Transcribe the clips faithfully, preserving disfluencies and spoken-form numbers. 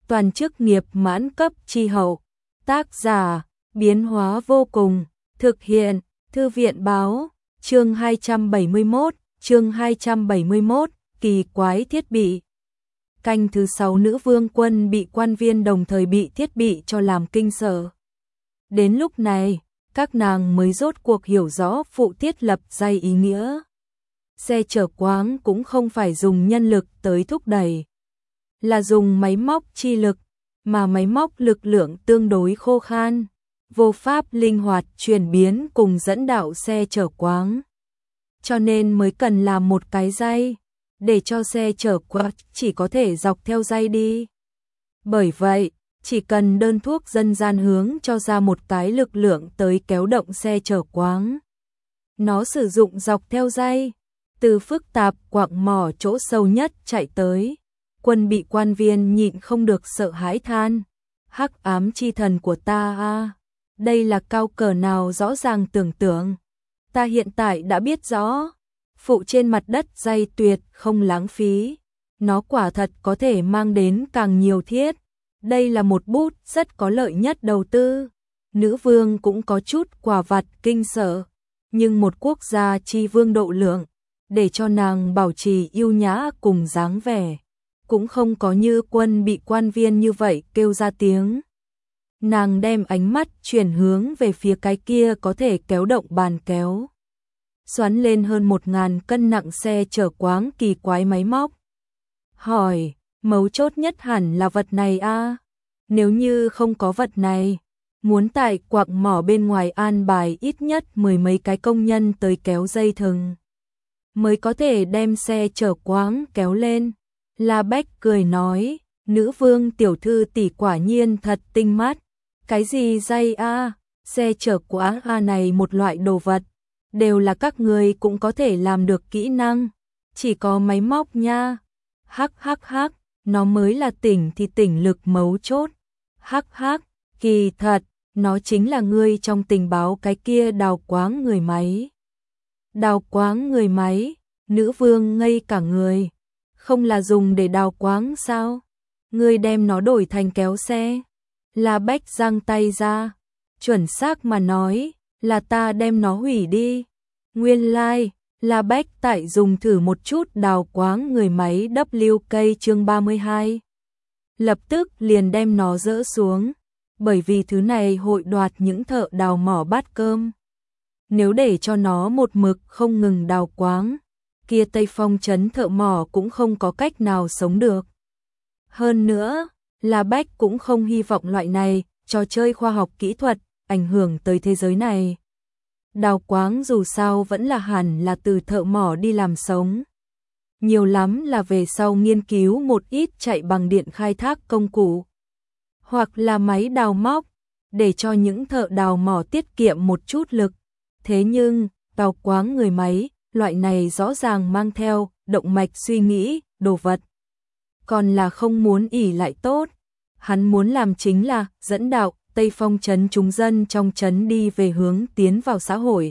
toàn chức nghiệp mãn cấp chi hậu. Tác giả, biến hóa vô cùng, thực hiện, Thư viện báo, chương hai trăm bảy mươi mốt, chương hai trăm bảy mươi mốt, kỳ quái thiết bị. Canh thứ sáu, nữ vương quân bị quan viên đồng thời bị thiết bị cho làm kinh sợ. Đến lúc này, các nàng mới rốt cuộc hiểu rõ phụ tiết lập dây ý nghĩa. Xe chở quáng cũng không phải dùng nhân lực tới thúc đẩy, là dùng máy móc chi lực, mà máy móc lực lượng tương đối khô khan, vô pháp linh hoạt chuyển biến cùng dẫn đạo xe chở quáng. Cho nên mới cần làm một cái dây, để cho xe chở quáng chỉ có thể dọc theo dây đi. Bởi vậy, chỉ cần đơn thuốc dân gian hướng cho ra một cái lực lượng tới kéo động xe chở quáng. Nó sử dụng dọc theo dây, từ phức tạp quặng mỏ chỗ sâu nhất chạy tới. Quân bị quan viên nhịn không được sợ hãi than. Hắc ám chi thần của ta a, đây là cao cỡ nào rõ ràng tưởng tượng. Ta hiện tại đã biết rõ, phụ trên mặt đất dây tuyệt không lãng phí. Nó quả thật có thể mang đến càng nhiều thiết. Đây là một bút rất có lợi nhất đầu tư. Nữ vương cũng có chút quả vặt kinh sợ, nhưng một quốc gia chi vương độ lượng, để cho nàng bảo trì yêu nhã cùng dáng vẻ, cũng không có như quân bị quan viên như vậy kêu ra tiếng. Nàng đem ánh mắt chuyển hướng về phía cái kia có thể kéo động bàn kéo, xoắn lên hơn một ngàn cân nặng xe chở quáng kỳ quái máy móc. Hỏi, mấu chốt nhất hẳn là vật này a. Nếu như không có vật này, muốn tại quặng mỏ bên ngoài an bài ít nhất mười mấy cái công nhân tới kéo dây thừng, mới có thể đem xe chở quáng kéo lên. La Bách cười nói, nữ vương tiểu thư tỷ quả nhiên thật tinh mắt. Cái gì dây a, xe chở quáng a này một loại đồ vật, đều là các người cũng có thể làm được kỹ năng, chỉ có máy móc nha. Hắc hắc hắc, nó mới là tỉnh thì tỉnh lực mấu chốt. Hắc hắc, kỳ thật, nó chính là ngươi trong tình báo cái kia đào quáng người máy. Đào quáng người máy, nữ vương ngây cả người. Không là dùng để đào quáng sao? Ngươi đem nó đổi thành kéo xe. La Bách giang tay ra, chuẩn xác mà nói, là ta đem nó hủy đi. Nguyên lai, like, La Bách tại dùng thử một chút đào quáng người máy W K chương ba mươi hai. Lập tức liền đem nó dỡ xuống, bởi vì thứ này hội đoạt những thợ đào mỏ bát cơm. Nếu để cho nó một mực không ngừng đào quáng, kia Tây Phong trấn thợ mỏ cũng không có cách nào sống được. Hơn nữa, La Bách cũng không hy vọng loại này, trò chơi khoa học kỹ thuật, ảnh hưởng tới thế giới này. Đào quáng dù sao vẫn là hẳn là từ thợ mỏ đi làm sống. Nhiều lắm là về sau nghiên cứu một ít chạy bằng điện khai thác công cụ, hoặc là máy đào móc, để cho những thợ đào mỏ tiết kiệm một chút lực. Thế nhưng, đào quáng người máy, loại này rõ ràng mang theo động mạch suy nghĩ, đồ vật. Còn là không muốn ỉ lại tốt. Hắn muốn làm chính là dẫn đạo Tây Phong trấn chúng dân trong trấn đi về hướng tiến vào xã hội,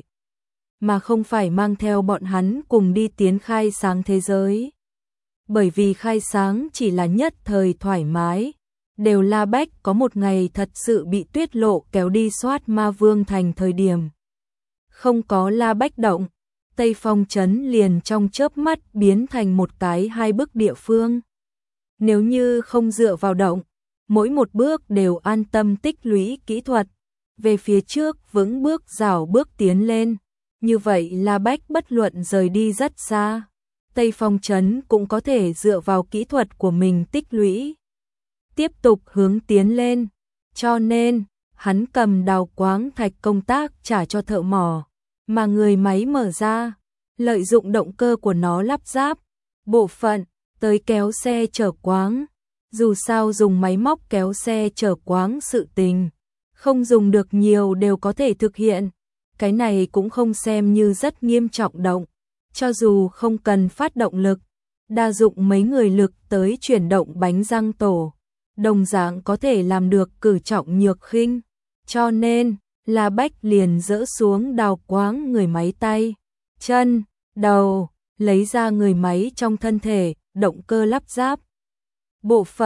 mà không phải mang theo bọn hắn cùng đi tiến khai sáng thế giới. Bởi vì khai sáng chỉ là nhất thời thoải mái, đều La Bách có một ngày thật sự bị tuyết lộ kéo đi soát ma vương thành thời điểm. Không có La Bách động, Tây Phong trấn liền trong chớp mắt biến thành một cái hai bước địa phương. Nếu như không dựa vào động, mỗi một bước đều an tâm tích lũy kỹ thuật, về phía trước vững bước rảo bước tiến lên. Như vậy La Bách bất luận rời đi rất xa, Tây Phong trấn cũng có thể dựa vào kỹ thuật của mình tích lũy, tiếp tục hướng tiến lên. Cho nên, hắn cầm đào quáng thạch công tác trả cho thợ mỏ, mà người máy mở ra, lợi dụng động cơ của nó lắp ráp bộ phận tới kéo xe chở quáng. Dù sao dùng máy móc kéo xe chở quáng sự tình, không dùng được nhiều đều có thể thực hiện. Cái này cũng không xem như rất nghiêm trọng động. Cho dù không cần phát động lực, đa dụng mấy người lực tới chuyển động bánh răng tổ, đồng dạng có thể làm được cử trọng nhược khinh. Cho nên, La Bách liền dỡ xuống đào quáng người máy tay, chân, đầu, lấy ra người máy trong thân thể, động cơ lắp ráp bộ phận,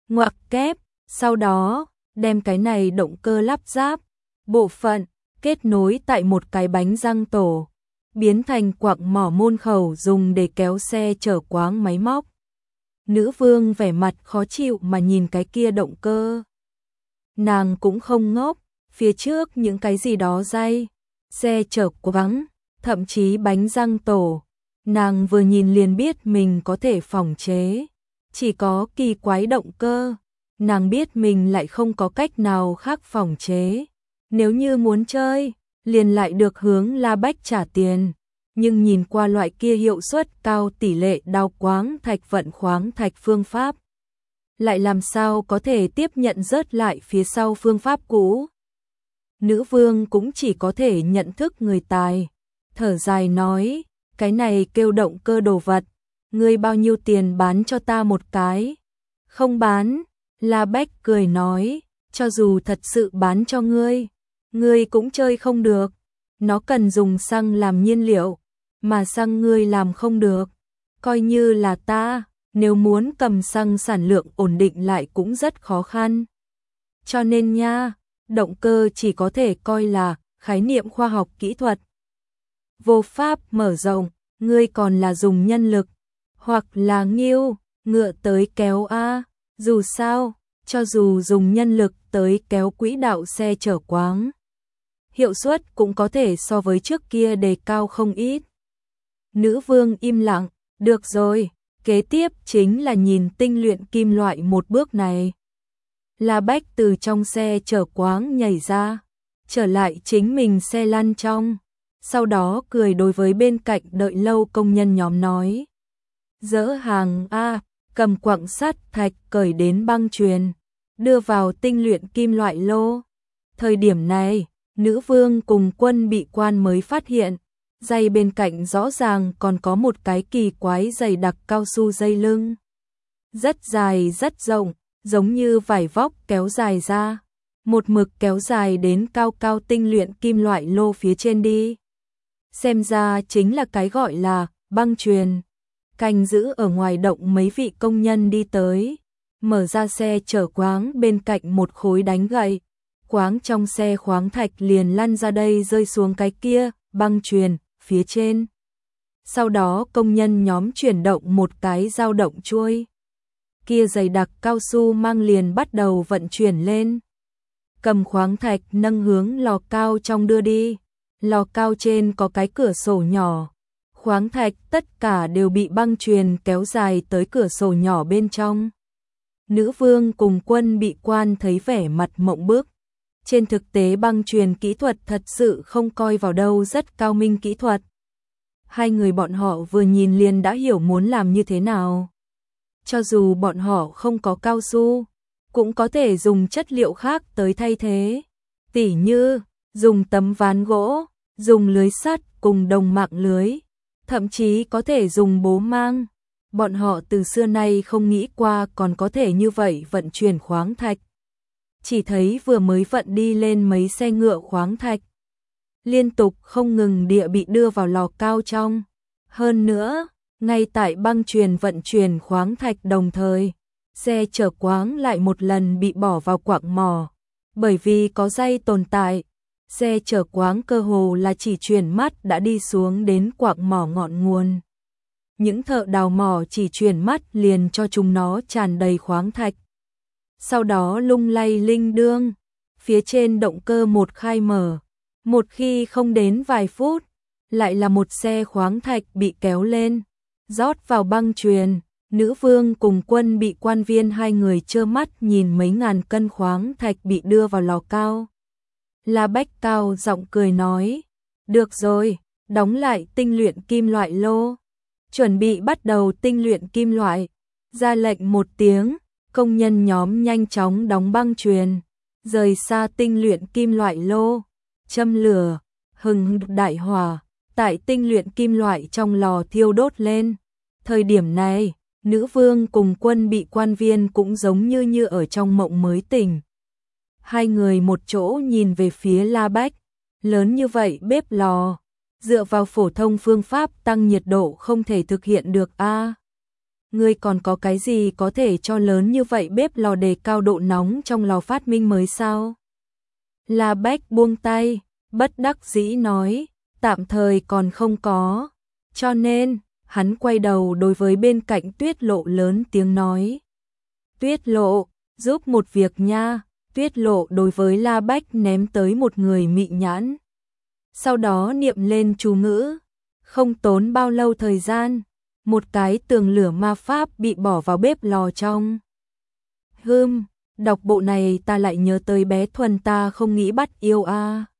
ngoặc kép, sau đó đem cái này động cơ lắp ráp, bộ phận, kết nối tại một cái bánh răng tổ, biến thành quặng mỏ môn khẩu dùng để kéo xe chở quáng máy móc. Nữ vương vẻ mặt khó chịu mà nhìn cái kia động cơ. Nàng cũng không ngốc, phía trước những cái gì đó dây, xe chở quáng, thậm chí bánh răng tổ. Nàng vừa nhìn liền biết mình có thể phòng chế. Chỉ có kỳ quái động cơ, nàng biết mình lại không có cách nào khác phòng chế. Nếu như muốn chơi, liền lại được hướng La Bách trả tiền. Nhưng nhìn qua loại kia hiệu suất cao tỷ lệ đào quáng thạch vận khoáng thạch phương pháp, lại làm sao có thể tiếp nhận rớt lại phía sau phương pháp cũ. Nữ vương cũng chỉ có thể nhận thức người tài, thở dài nói, cái này kêu động cơ đồ vật, ngươi bao nhiêu tiền bán cho ta một cái? Không bán, La Bách cười nói, cho dù thật sự bán cho ngươi, ngươi cũng chơi không được, nó cần dùng xăng làm nhiên liệu, mà xăng ngươi làm không được, coi như là ta, nếu muốn cầm xăng sản lượng ổn định lại cũng rất khó khăn. Cho nên nha, động cơ chỉ có thể coi là khái niệm khoa học kỹ thuật. Vô pháp mở rộng, ngươi còn là dùng nhân lực, hoặc là nghiêu, ngựa tới kéo a, dù sao, cho dù dùng nhân lực tới kéo quỹ đạo xe chở quáng, hiệu suất cũng có thể so với trước kia đề cao không ít. Nữ vương im lặng, được rồi, kế tiếp chính là nhìn tinh luyện kim loại một bước này. La Bách từ trong xe chở quáng nhảy ra, trở lại chính mình xe lăn trong, sau đó cười đối với bên cạnh đợi lâu công nhân nhóm nói. Dỡ hàng A, cầm quặng sắt thạch cởi đến băng chuyền, đưa vào tinh luyện kim loại lô. Thời điểm này, nữ vương cùng quân bị quan mới phát hiện, dây bên cạnh rõ ràng còn có một cái kỳ quái dày đặc cao su dây lưng. Rất dài rất rộng, giống như vải vóc kéo dài ra, một mực kéo dài đến cao cao tinh luyện kim loại lô phía trên đi. Xem ra chính là cái gọi là băng chuyền. Canh giữ ở ngoài động mấy vị công nhân đi tới, mở ra xe chở quáng bên cạnh một khối đánh gậy. Quáng trong xe khoáng thạch liền lăn ra đây rơi xuống cái kia, băng chuyền, phía trên. Sau đó công nhân nhóm chuyển động một cái dao động chuôi. Kia dày đặc cao su mang liền bắt đầu vận chuyển lên. Cầm khoáng thạch nâng hướng lò cao trong đưa đi. Lò cao trên có cái cửa sổ nhỏ. Khoáng thạch tất cả đều bị băng chuyền kéo dài tới cửa sổ nhỏ bên trong. Nữ vương cùng quân bị quan thấy vẻ mặt mộng bức. Trên thực tế băng chuyền kỹ thuật thật sự không coi vào đâu, rất cao minh kỹ thuật. Hai người bọn họ vừa nhìn liền đã hiểu muốn làm như thế nào. Cho dù bọn họ không có cao su, cũng có thể dùng chất liệu khác tới thay thế. Tỉ như, dùng tấm ván gỗ, dùng lưới sắt cùng đồng mạng lưới, thậm chí có thể dùng bố mang. Bọn họ từ xưa nay không nghĩ qua còn có thể như vậy vận chuyển khoáng thạch. Chỉ thấy vừa mới vận đi lên mấy xe ngựa khoáng thạch, liên tục không ngừng địa bị đưa vào lò cao trong. Hơn nữa, ngay tại băng chuyền vận chuyển khoáng thạch đồng thời, xe chở quáng lại một lần bị bỏ vào quặng mỏ. Bởi vì có dây tồn tại, xe chở quáng cơ hồ là chỉ chuyển mắt đã đi xuống đến quặng mỏ ngọn nguồn. Những thợ đào mỏ chỉ chuyển mắt liền cho chúng nó tràn đầy khoáng thạch. Sau đó lung lay linh đương, phía trên động cơ một khai mở. Một khi không đến vài phút, lại là một xe khoáng thạch bị kéo lên, rót vào băng chuyền. Nữ vương cùng quân bị quan viên hai người trơ mắt nhìn mấy ngàn cân khoáng thạch bị đưa vào lò cao. La Bách cao giọng cười nói, được rồi, đóng lại tinh luyện kim loại lô. Chuẩn bị bắt đầu tinh luyện kim loại. Ra lệnh một tiếng, công nhân nhóm nhanh chóng đóng băng chuyền, rời xa tinh luyện kim loại lô. Châm lửa, hừng đại hỏa, tại tinh luyện kim loại trong lò thiêu đốt lên. Thời điểm này, nữ vương cùng quân bị quan viên cũng giống như như ở trong mộng mới tỉnh. Hai người một chỗ nhìn về phía La Bách, lớn như vậy bếp lò, dựa vào phổ thông phương pháp tăng nhiệt độ không thể thực hiện được a. ngươi còn có cái gì có thể cho lớn như vậy bếp lò đề cao độ nóng trong lò phát minh mới sao? La Bách buông tay, bất đắc dĩ nói, tạm thời còn không có, cho nên, hắn quay đầu đối với bên cạnh Tuyết Lộ lớn tiếng nói. Tuyết Lộ, giúp một việc nha. Tuyết Lộ đối với La Bách ném tới một người mị nhãn. Sau đó niệm lên chú ngữ, không tốn bao lâu thời gian, một cái tường lửa ma pháp bị bỏ vào bếp lò trong. Hừm, đọc bộ này ta lại nhớ tới bé Thuần ta không nghĩ bắt yêu a. À.